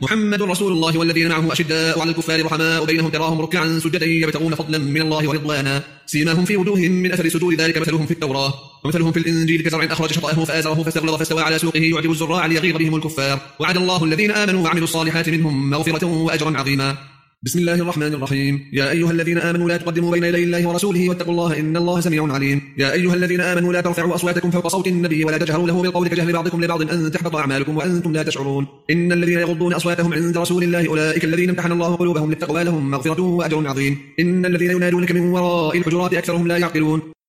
محمد رسول الله والذين معه أشداء على الكفار رحماء بينهم تراهم ركعا سجدا يبتغون فضلا من الله ورضوانا سيماهم في وجوههم من أثر سجود ذلك مثلهم في التوراة ومثلهم في الإنجيل كزرع أخرج شطأه فآزره فاستغلظ فاستوى على سوقه يعجب الزراع ليغيظ بهم الكفار وعد الله الذين آمنوا وعملوا الصالحات منهم مغفرة وأجرا عظيما. بسم الله الرحمن الرحيم. يا أيها الذين آمنوا لا تقدموا بين يدي الله ورسوله واتقوا الله إن الله سميع عليم. يا أيها الذين آمنوا لا ترفعوا أصواتكم فوق صوت النبي ولا تجهروا له بالقول كجهر بعضكم لبعض أن تحبط أعمالكم وأنتم لا تشعرون. إن الذين يغضون أصواتهم عند رسول الله أولئك الذين امتحن الله قلوبهم للتقوى لهم مغفرة وأجر عظيم. إن الذين ينادونك من وراء الحجرات أكثرهم لا يعقلون.